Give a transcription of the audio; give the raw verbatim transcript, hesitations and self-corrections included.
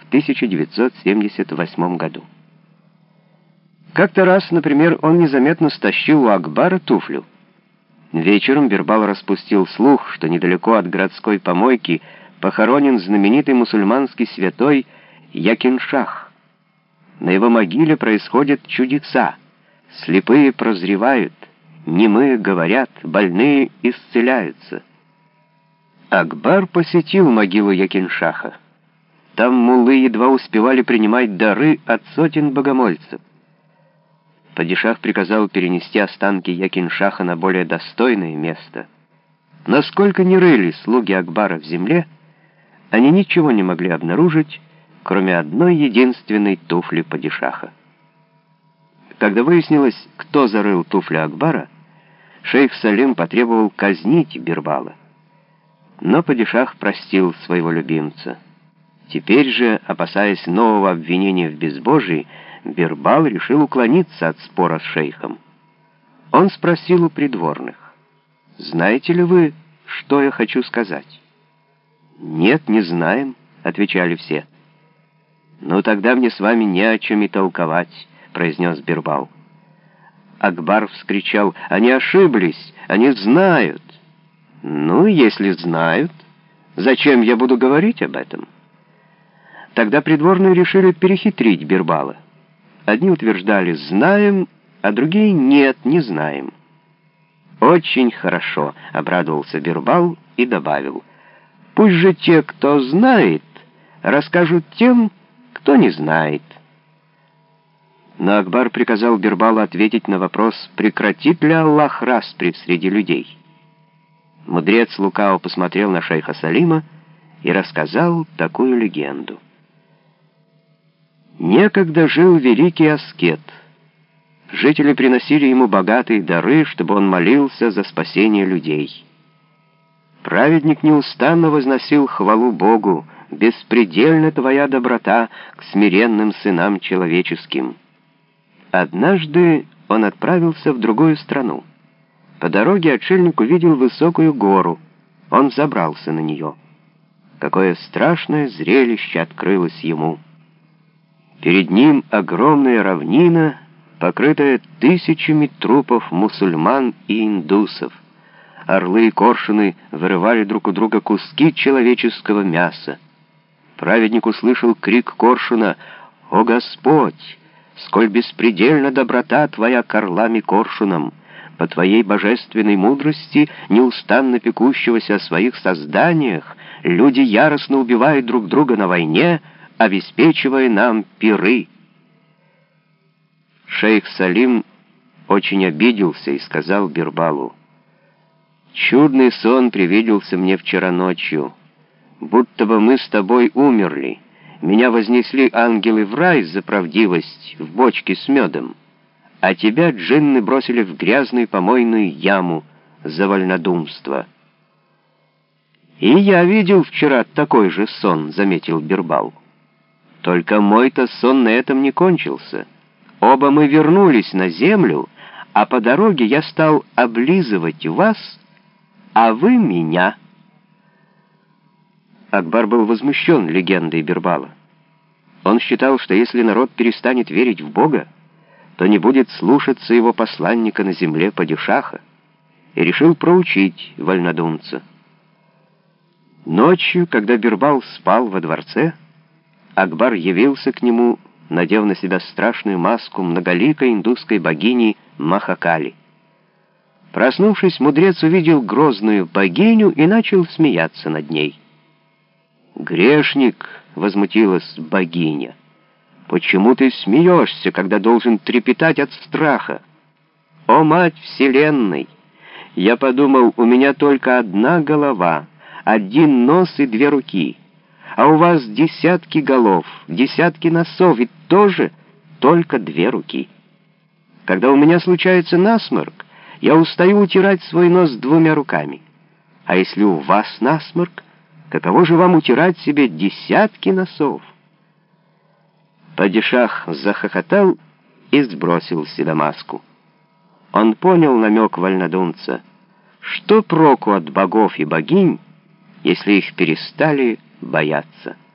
тысяча девятьсот семьдесят восьмом году. Как-то раз, например, он незаметно стащил у Акбара туфлю. Вечером Бирбал распустил слух, что недалеко от городской помойки похоронен знаменитый мусульманский святой Якин-Шах. На его могиле происходят чудеса. Слепые прозревают, немые говорят, больные исцеляются. Акбар посетил могилу Якин-Шаха. Там муллы едва успевали принимать дары от сотен богомольцев. Падишах приказал перенести останки Якин-Шаха на более достойное место. Насколько ни рыли слуги Акбара в земле, они ничего не могли обнаружить, кроме одной единственной туфли падишаха. Когда выяснилось, кто зарыл туфлю Акбара, шейх Салим потребовал казнить Бирбала. Но падишах простил своего любимца. Теперь же, опасаясь нового обвинения в безбожии, Бирбал решил уклониться от спора с шейхом. Он спросил у придворных: «Знаете ли вы, что я хочу сказать?» «Нет, не знаем», — отвечали все. «Ну тогда мне с вами не о чем и толковать», — произнес Бирбал. Акбар вскричал: «Они ошиблись, они знают». «Ну, если знают, зачем я буду говорить об этом?» Тогда придворные решили перехитрить Бирбала. Одни утверждали «знаем», а другие «нет, не знаем». «Очень хорошо», — обрадовался Бирбал и добавил: «Пусть же те, кто знает, расскажут тем, кто не знает». Но Акбар приказал Бирбалу ответить на вопрос, прекратит ли Аллах распри среди людей. Мудрец лукаво посмотрел на шейха Салима и рассказал такую легенду. Некогда жил великий аскет. Жители приносили ему богатые дары, чтобы он молился за спасение людей. Праведник неустанно возносил хвалу Богу: «Беспредельна твоя доброта к смиренным сынам человеческим». Однажды он отправился в другую страну. По дороге отшельник увидел высокую гору. Он взобрался на нее. Какое страшное зрелище открылось ему! Перед ним огромная равнина, покрытая тысячами трупов мусульман и индусов. Орлы и коршуны вырывали друг у друга куски человеческого мяса. Праведник услышал крик коршуна: «О Господь! Сколь беспредельна доброта Твоя к орлам и коршунам! По Твоей божественной мудрости, неустанно пекущегося о своих созданиях, люди яростно убивают друг друга на войне, обеспечивая нам пиры». Шейх Салим очень обиделся и сказал Бирбалу: «Чудный сон привиделся мне вчера ночью, будто бы мы с тобой умерли. Меня вознесли ангелы в рай за правдивость в бочке с медом, а тебя джинны бросили в грязную помойную яму за вольнодумство». «И я видел вчера такой же сон», — заметил Бирбал. «Только мой-то сон на этом не кончился. Оба мы вернулись на землю, а по дороге я стал облизывать вас, а вы меня». Акбар был возмущен легендой Бирбала. Он считал, что если народ перестанет верить в Бога, то не будет слушаться его посланника на земле падишаха, и решил проучить вольнодумца. Ночью, когда Бирбал спал во дворце, Акбар явился к нему, надев на себя страшную маску многоликой индусской богини Махакали. Проснувшись, мудрец увидел грозную богиню и начал смеяться над ней. «Грешник!» — возмутилась богиня. «Почему ты смеешься, когда должен трепетать от страха? О, мать вселенной! Я подумал, у меня только одна голова, один нос и две руки, а у вас десятки голов, десятки носов и тоже только две руки. Когда у меня случается насморк, я устаю утирать свой нос двумя руками. А если у вас насморк, каково же вам утирать себе десятки носов?» Падишах захохотал и сбросил с себя маску. Он понял намек вольнодумца. Что проку от богов и богинь, если их перестали бояться?